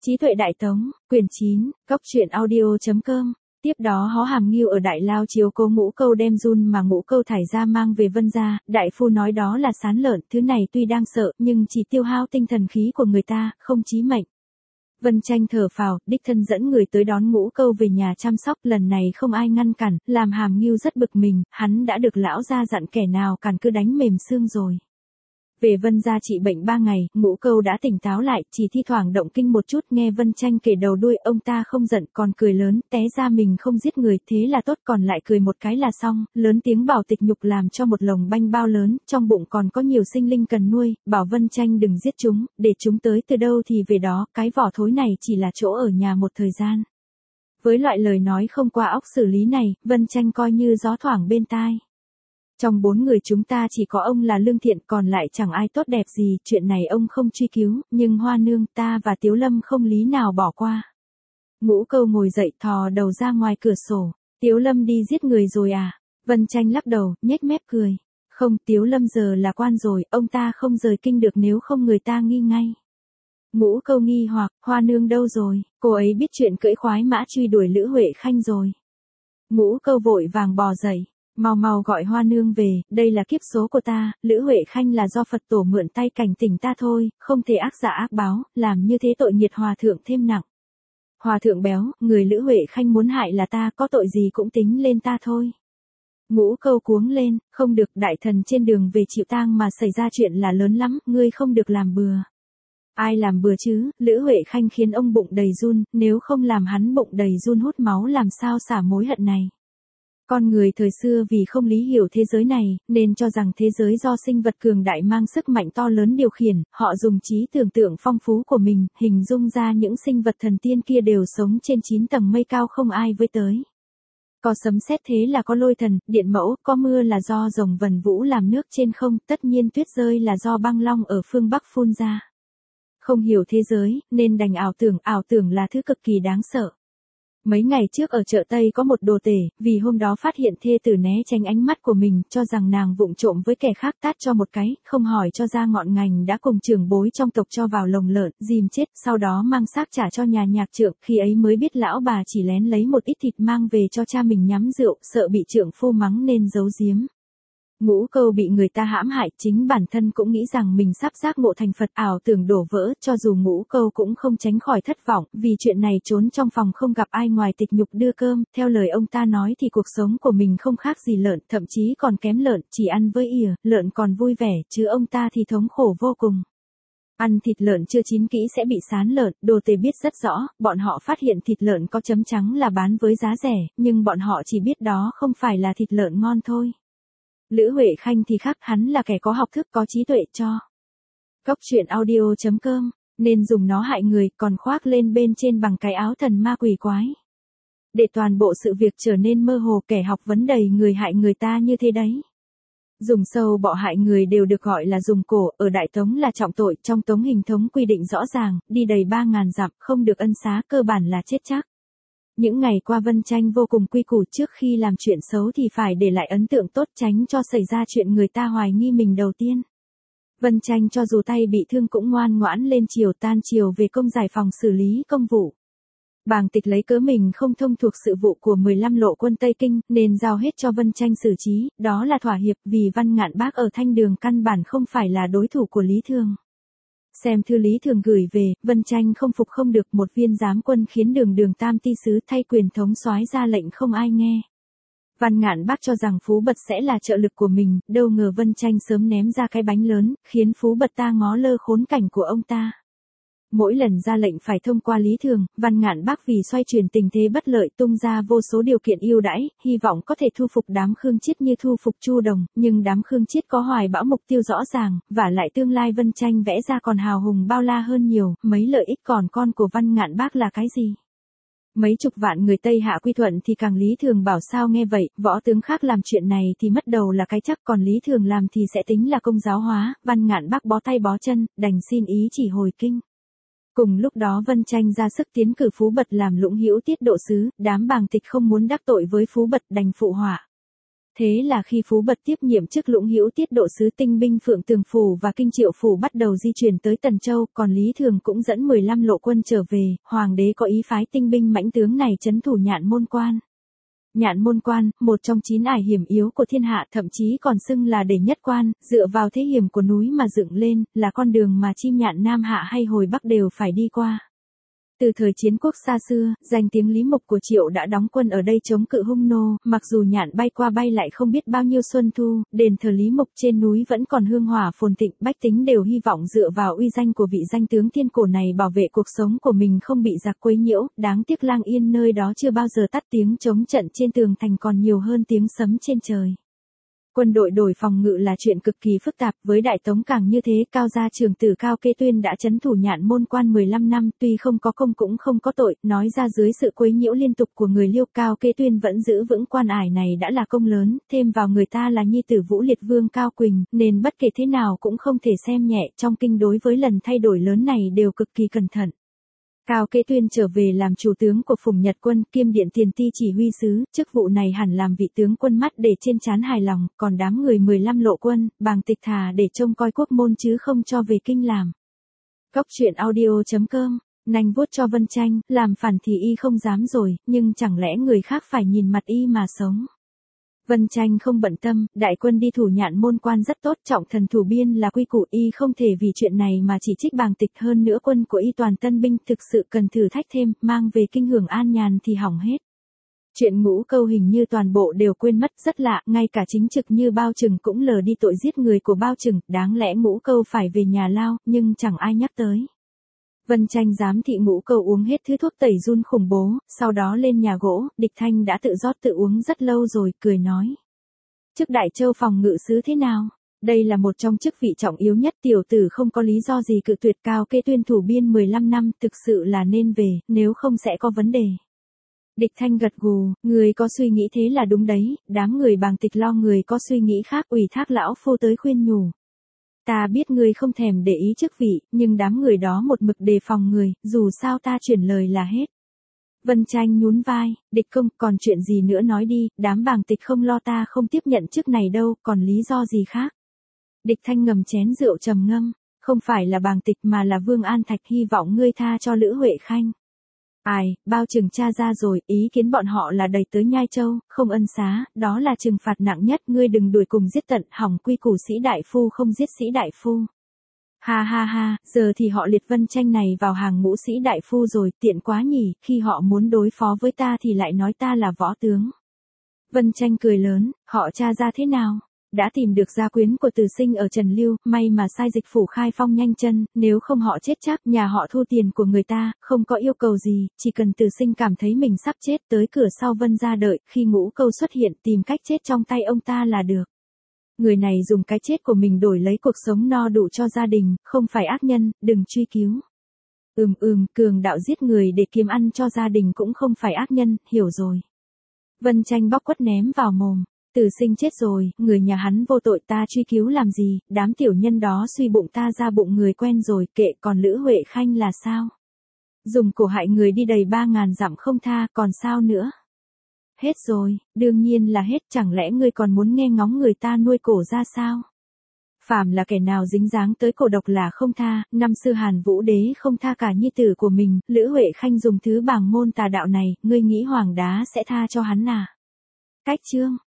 Trí tuệ Đại Tống, quyển 9, Cốc truyện audio.com. Tiếp đó Hó Hàm Ngưu ở Đại Lao chiếu cố Ngũ Câu đem giun mà Ngũ Câu thải ra mang về Vân gia, đại phu nói đó là sán lợn, thứ này tuy đang sợ, nhưng chỉ tiêu hao tinh thần khí của người ta, không chí mệnh. Vân Tranh thở phào, đích thân dẫn người tới đón Ngũ Câu về nhà chăm sóc, lần này không ai ngăn cản, làm Hàm Ngưu rất bực mình, hắn đã được lão gia dặn kẻ nào cản cứ đánh mềm xương rồi. Về Vân gia trị bệnh 3 ngày, Ngũ Câu đã tỉnh táo lại, chỉ thi thoảng động kinh một chút, nghe Vân Tranh kể đầu đuôi, ông ta không giận, còn cười lớn, té ra mình không giết người, thế là tốt, còn lại cười một cái là xong, lớn tiếng bảo Tịch Nhục làm cho một lồng banh bao lớn, trong bụng còn có nhiều sinh linh cần nuôi, bảo Vân Tranh đừng giết chúng, để chúng tới từ đâu thì về đó, cái vỏ thối này chỉ là chỗ ở nhà một thời gian. Với loại lời nói không qua óc xử lý này, Vân Tranh coi như gió thoảng bên tai. Trong 4 người chúng ta chỉ có ông là lương thiện, còn lại chẳng ai tốt đẹp gì, chuyện này ông không truy cứu, nhưng Hoa Nương, ta và Tiếu Lâm không lý nào bỏ qua. Ngũ Câu ngồi dậy, thò đầu ra ngoài cửa sổ. Tiếu Lâm đi giết người rồi à? Vân Tranh lắc đầu, nhếch mép cười. Không, Tiếu Lâm giờ là quan rồi, ông ta không rời kinh được, nếu không người ta nghi ngay. Ngũ Câu nghi hoặc, Hoa Nương đâu rồi? Cô ấy biết chuyện cưỡi khoái mã truy đuổi Lữ Huệ Khanh rồi. Ngũ Câu vội vàng bò dậy. Mau mau gọi Hoa Nương về, đây là kiếp số của ta, Lữ Huệ Khanh là do Phật tổ mượn tay cảnh tỉnh ta thôi, không thể ác giả ác báo, làm như thế tội nghiệt hòa thượng thêm nặng. Hòa thượng béo, người Lữ Huệ Khanh muốn hại là ta, có tội gì cũng tính lên ta thôi. Ngũ Câu cuống lên, không được, đại thần trên đường về chịu tang mà xảy ra chuyện là lớn lắm, ngươi không được làm bừa. Ai làm bừa chứ, Lữ Huệ Khanh khiến ông bụng đầy run, nếu không làm hắn bụng đầy run hút máu làm sao xả mối hận này. Con người thời xưa vì không lý hiểu thế giới này, nên cho rằng thế giới do sinh vật cường đại mang sức mạnh to lớn điều khiển, họ dùng trí tưởng tượng phong phú của mình, hình dung ra những sinh vật thần tiên kia đều sống trên 9 tầng mây cao không ai với tới. Có sấm sét thế là có lôi thần, điện mẫu, có mưa là do rồng vần vũ làm nước trên không, tất nhiên tuyết rơi là do băng long ở phương Bắc phun ra. Không hiểu thế giới, nên đành ảo tưởng là thứ cực kỳ đáng sợ. Mấy ngày trước ở chợ Tây có một đồ tể, vì hôm đó phát hiện thê tử né tránh ánh mắt của mình, cho rằng nàng vụng trộm với kẻ khác tát cho một cái, không hỏi cho ra ngọn ngành đã cùng trưởng bối trong tộc cho vào lồng lợn, dìm chết, sau đó mang xác trả cho nhà nhạc trượng, khi ấy mới biết lão bà chỉ lén lấy một ít thịt mang về cho cha mình nhắm rượu, sợ bị trượng phu mắng nên giấu giếm. Ngũ Câu bị người ta hãm hại, chính bản thân cũng nghĩ rằng mình sắp giác ngộ thành Phật, ảo tưởng đổ vỡ, cho dù Ngũ Câu cũng không tránh khỏi thất vọng, vì chuyện này trốn trong phòng không gặp ai ngoài Tịch Nhục đưa cơm, theo lời ông ta nói thì cuộc sống của mình không khác gì lợn, thậm chí còn kém lợn, chỉ ăn với ỉa, lợn còn vui vẻ, chứ ông ta thì thống khổ vô cùng. Ăn thịt lợn chưa chín kỹ sẽ bị sán lợn, đồ tể biết rất rõ, bọn họ phát hiện thịt lợn có chấm trắng là bán với giá rẻ, nhưng bọn họ chỉ biết đó không phải là thịt lợn ngon thôi. Lữ Huệ Khanh thì khác, hắn là kẻ có học thức có trí tuệ cho. Cốc truyện audio.com, nên dùng nó hại người, còn khoác lên bên trên bằng cái áo thần ma quỷ quái. Để toàn bộ sự việc trở nên mơ hồ, kẻ học vấn đầy người hại người ta như thế đấy. Dùng sâu bọ hại người đều được gọi là dùng cổ, ở Đại Tống là trọng tội, trong Tống hình thống quy định rõ ràng, đi đầy 3.000 dặm, không được ân xá, cơ bản là chết chắc. Những ngày qua Vân Tranh vô cùng quy củ, trước khi làm chuyện xấu thì phải để lại ấn tượng tốt, tránh cho xảy ra chuyện người ta hoài nghi mình đầu tiên. Vân Tranh cho dù tay bị thương cũng ngoan ngoãn lên chiều, tan chiều về công giải phòng xử lý công vụ. Bàng Tịch lấy cớ mình không thông thuộc sự vụ của 15 lộ quân Tây Kinh, nên giao hết cho Vân Tranh xử trí, đó là thỏa hiệp, vì Văn Ngạn Bác ở Thanh Đường căn bản không phải là đối thủ của Lý Thường. Xem thư Lý Thường gửi về, Vân Tranh không phục không được, một viên giám quân khiến Đường Tam Ty sứ thay quyền thống soái ra lệnh không ai nghe. Văn Ngạn Bác cho rằng Phú Bật sẽ là trợ lực của mình, đâu ngờ Vân Tranh sớm ném ra cái bánh lớn, khiến Phú Bật ta ngó lơ khốn cảnh của ông ta. Mỗi lần ra lệnh phải thông qua Lý Thường, Văn Ngạn Bác vì xoay chuyển tình thế bất lợi tung ra vô số điều kiện ưu đãi, hy vọng có thể thu phục đám Khương Chiết như thu phục Chu Đồng, nhưng đám Khương Chiết có hoài bão mục tiêu rõ ràng, và lại tương lai Vân Tranh vẽ ra còn hào hùng bao la hơn nhiều, mấy lợi ích còn con của Văn Ngạn Bác là cái gì? Mấy chục vạn người Tây Hạ quy thuận thì càng Lý Thường bảo sao nghe vậy, võ tướng khác làm chuyện này thì mất đầu là cái chắc, còn Lý Thường làm thì sẽ tính là công giáo hóa, Văn Ngạn Bác bó tay bó chân, đành xin ý chỉ hồi kinh. Cùng lúc đó Vân Tranh ra sức tiến cử Phú Bật làm Lũng Hữu Tiết độ sứ, đám Bàng Tịch không muốn đắc tội với Phú Bật đành phụ họa. Thế là khi Phú Bật tiếp nhiệm chức Lũng Hữu Tiết độ sứ tinh binh Phượng Tường Phủ và Kinh Triệu Phủ bắt đầu di chuyển tới Tần Châu, còn Lý Thường cũng dẫn 15 lộ quân trở về, hoàng đế có ý phái tinh binh mãnh tướng này trấn thủ Nhạn Môn Quan. Nhạn Môn Quan, một trong 9 ải hiểm yếu của thiên hạ, thậm chí còn xưng là đệ nhất quan, dựa vào thế hiểm của núi mà dựng lên, là con đường mà chim nhạn Nam Hạ hay hồi Bắc đều phải đi qua. Từ thời chiến quốc xa xưa, danh tiếng Lý Mục của Triệu đã đóng quân ở đây chống cự hung nô, mặc dù nhạn bay qua bay lại không biết bao nhiêu xuân thu, đền thờ Lý Mục trên núi vẫn còn hương hỏa phồn thịnh, bách tính đều hy vọng dựa vào uy danh của vị danh tướng thiên cổ này bảo vệ cuộc sống của mình không bị giặc quấy nhiễu, đáng tiếc Lang Yên nơi đó chưa bao giờ tắt tiếng chống trận trên tường thành còn nhiều hơn tiếng sấm trên trời. Quân đội đổi phòng ngự là chuyện cực kỳ phức tạp, với Đại Tống càng như thế. Cao gia trưởng tử Cao Kế Tuyên đã trấn thủ Nhạn Môn Quan 15 năm, tuy không có công cũng không có tội, nói ra dưới sự quấy nhiễu liên tục của người Liêu, Cao Kế Tuyên vẫn giữ vững quan ải này đã là công lớn, thêm vào người ta là nhi tử Vũ Liệt Vương Cao Quỳnh, nên bất kể thế nào cũng không thể xem nhẹ, trong kinh đối với lần thay đổi lớn này đều cực kỳ cẩn thận. Cao Kế Tuyên trở về làm chủ tướng của Phùng Nhật Quân, kiêm điện tiền ti chỉ huy sứ, chức vụ này hẳn làm vị tướng quân mắt để trên trán hài lòng, còn đám người 15 lộ quân, Bàng Tịch thà để trông coi quốc môn chứ không cho về kinh làm. Góc truyện audio.com, nành vuốt cho Vân Tranh, làm phản thì y không dám rồi, nhưng chẳng lẽ người khác phải nhìn mặt y mà sống. Vân Tranh không bận tâm, đại quân đi thủ Nhạn Môn Quan rất tốt, trọng thần thủ biên là quy củ, y không thể vì chuyện này mà chỉ trích Bàng Tịch, hơn nữa quân của y toàn tân binh, thực sự cần thử thách thêm, mang về kinh hưởng an nhàn thì hỏng hết. Chuyện Ngũ Câu hình như toàn bộ đều quên mất, rất lạ, ngay cả chính trực như Bao Trừng cũng lờ đi tội giết người của Bao Trừng, đáng lẽ Ngũ Câu phải về nhà lao, nhưng chẳng ai nhắc tới. Vân Tranh giám thị Ngũ Câu uống hết thứ thuốc tẩy run khủng bố, sau đó lên nhà gỗ, Địch Thanh đã tự rót tự uống rất lâu rồi, cười nói. Chức Đại Châu phòng ngự sứ thế nào? Đây là một trong chức vị trọng yếu nhất, tiểu tử không có lý do gì cự tuyệt. Cao Kế Tuyên thủ biên 15 năm, thực sự là nên về, nếu không sẽ có vấn đề. Địch Thanh gật gù, người có suy nghĩ thế là đúng đấy, đám người Bàng Tịch lo người có suy nghĩ khác, ủy thác lão phu tới khuyên nhủ. Ta biết ngươi không thèm để ý chức vị, nhưng đám người đó một mực đề phòng người, dù sao ta chuyển lời là hết. Vân Tranh nhún vai, Địch công, còn chuyện gì nữa nói đi, đám Bàng Tịch không lo ta không tiếp nhận chức này đâu, còn lý do gì khác. Địch Thanh ngầm chén rượu trầm ngâm, không phải là Bàng Tịch mà là Vương An Thạch, hy vọng ngươi tha cho Lữ Huệ Khanh. Ai, Bao Trừng tra ra rồi, ý kiến bọn họ là đẩy tới Nhai Châu, không ân xá, đó là trừng phạt nặng nhất, ngươi đừng đuổi cùng giết tận, hỏng quy củ sĩ đại phu không giết sĩ đại phu. Ha ha ha, giờ thì họ liệt Vân Tranh này vào hàng ngũ sĩ đại phu rồi, tiện quá nhỉ, khi họ muốn đối phó với ta thì lại nói ta là võ tướng. Vân Tranh cười lớn, họ tra ra thế nào? Đã tìm được gia quyến của Từ Sinh ở Trần Lưu, may mà sai dịch phủ Khai Phong nhanh chân, nếu không họ chết chắc, nhà họ thu tiền của người ta, không có yêu cầu gì, chỉ cần Từ Sinh cảm thấy mình sắp chết tới cửa sau Vân gia đợi, khi Ngũ Câu xuất hiện tìm cách chết trong tay ông ta là được. Người này dùng cái chết của mình đổi lấy cuộc sống no đủ cho gia đình, không phải ác nhân, đừng truy cứu. Cường đạo giết người để kiếm ăn cho gia đình cũng không phải ác nhân, hiểu rồi. Vân Tranh bóc quất ném vào mồm. Từ Sinh chết rồi, người nhà hắn vô tội, ta truy cứu làm gì, đám tiểu nhân đó suy bụng ta ra bụng người quen rồi, kệ, còn Lữ Huệ Khanh là sao? Dùng cổ hại người đi đầy 3.000 dặm không tha, còn sao nữa? Hết rồi, đương nhiên là hết, chẳng lẽ ngươi còn muốn nghe ngóng người ta nuôi cổ ra sao? Phàm là kẻ nào dính dáng tới cổ độc là không tha, năm xưa Hàn Vũ Đế không tha cả nhi tử của mình, Lữ Huệ Khanh dùng thứ bàng môn tà đạo này, ngươi nghĩ hoàng đá sẽ tha cho hắn à? Cách chương